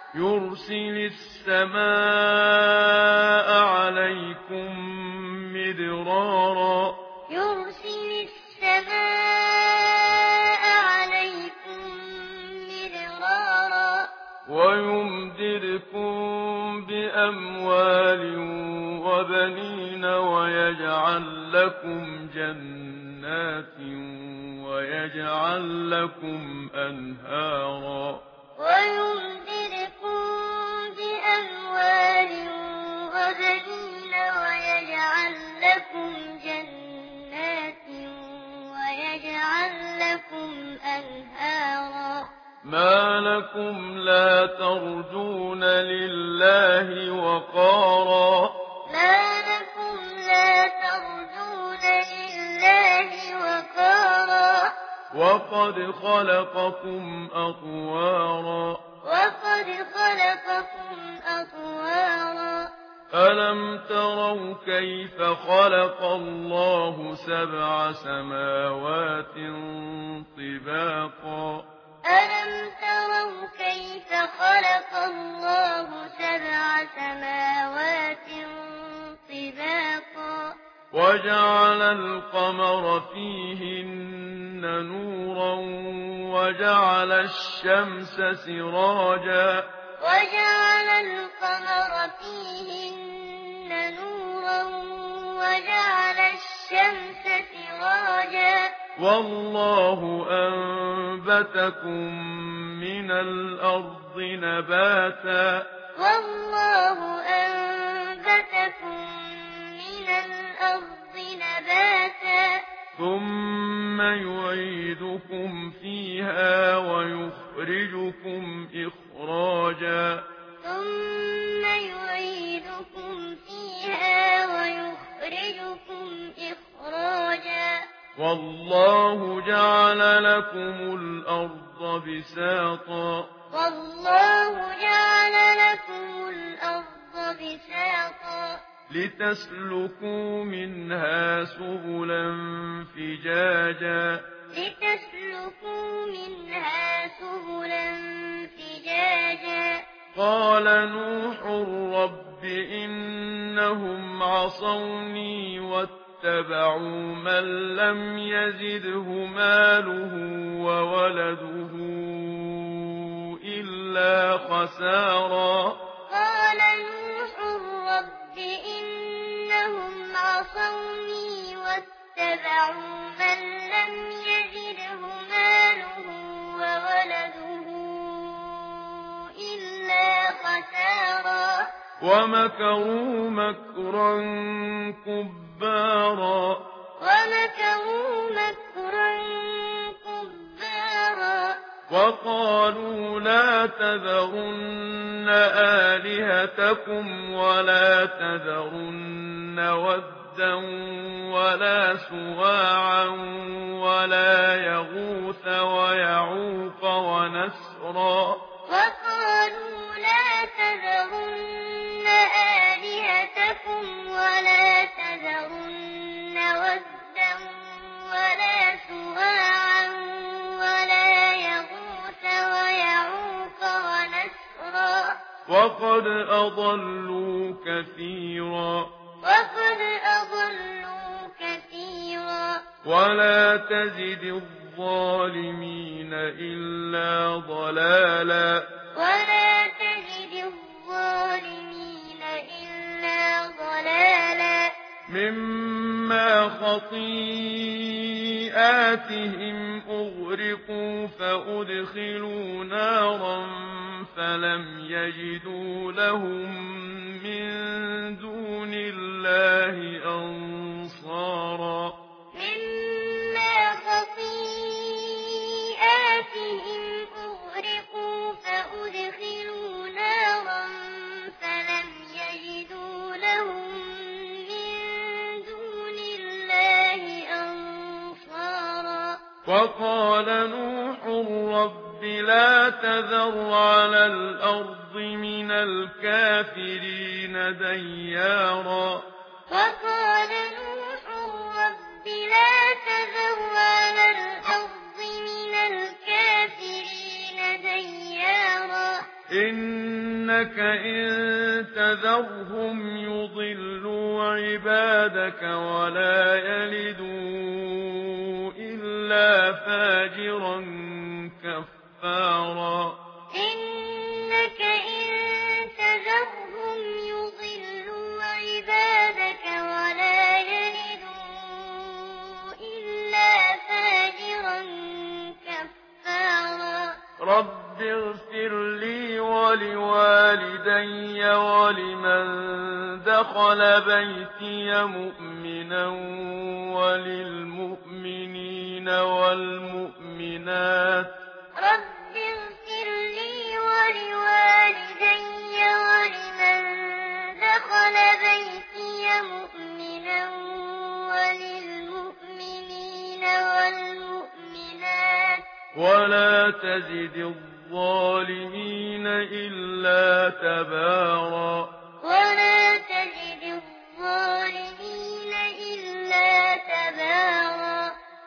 يرسل السماء عليكم مدرارا يرسل السماء عليكم مدرارا ويمددكم بأموال وبنين ويجعل لكم جنات ويجعل لكم أنهارا ويمددكم بأموال وبنين ويجعل لكم جنات ويجعل لكم أنهارا ما لكم لا ترجون لله وقارا ما لكم لا ترجون لله وقارا وقد خلقكم أطوارا وقد خلقكم أطوارا ألم تروا كيف خلق الله سبع سماوات طباقا ألم تروا كيف خلق الله سبع سماوات طباقا وجعل القمر فيهن نورا وجعل الشمس سراجا وجعل القمر فيهن نورا وجعل الشمس سراجا والله أنبتكم من الأرض نباتا والله أنبتكم من الأرض نباتا ثم يعيدكم فيها ويخرجكم إخراجا ثم يعيدكم فيها ويخرجكم إخراجا والله جعل لكم الأرض بساطا والله جعل لكم الأرض بساطا لتسلكوا منها سبلا فجاجا لتسلكوا منها سبلا فجاجا قال نوح رب إنهم عصوني واتبعوا من لم يزده ماله وولده إلا خسارا قال نوح رب إنهم عصوني واتبعوا من لم يزده ماله وولده إلا خسارا ومكروا مكرا كبارا ومكروا مكرا كبارا وقالوا لا تذرن آلهتكم ولا تذرن ودا ولا سواعا ولا يغوث ويعوق ونسرا وقالوا لا تذرن آلهتكم ولا تذرن ودا ولا سواعا ولا يغوث ويعوق ونسرا وقد أضلوا كثيرا ولا تزد الظالمين إلا ضلالا ولا تزد الظالمين إلا ضلالا مما خطيئاتهم أغرقوا فأدخلوا نارا فلم يجدوا لهم من دون الله أنصارا مما خطيئاتهم أغرقوا فأدخلوا نارا فلم يجدوا لهم من دون الله أنصارا وقال نوح رب لا تذر على الأرض من الكافرين ديارا وقال نوح رب لا تذر على الأرض من الكافرين ديارا إنك إن تذرهم يضلوا عبادك ولا يلدوا إلا فاجرا كفارا إنك إن تذرهم يضلوا عبادك ولا يلدوا إلا فاجرا كفارا رب اغفر لي ولوالدي ولمن دخل بيتي مؤمنا وللمؤمنين والمؤمنات رب اغفر لي ولوالدي ولمن دخل بيتي مؤمنا وللمؤمنين والمؤمنات ولا تزد الظالمين إلا تبارا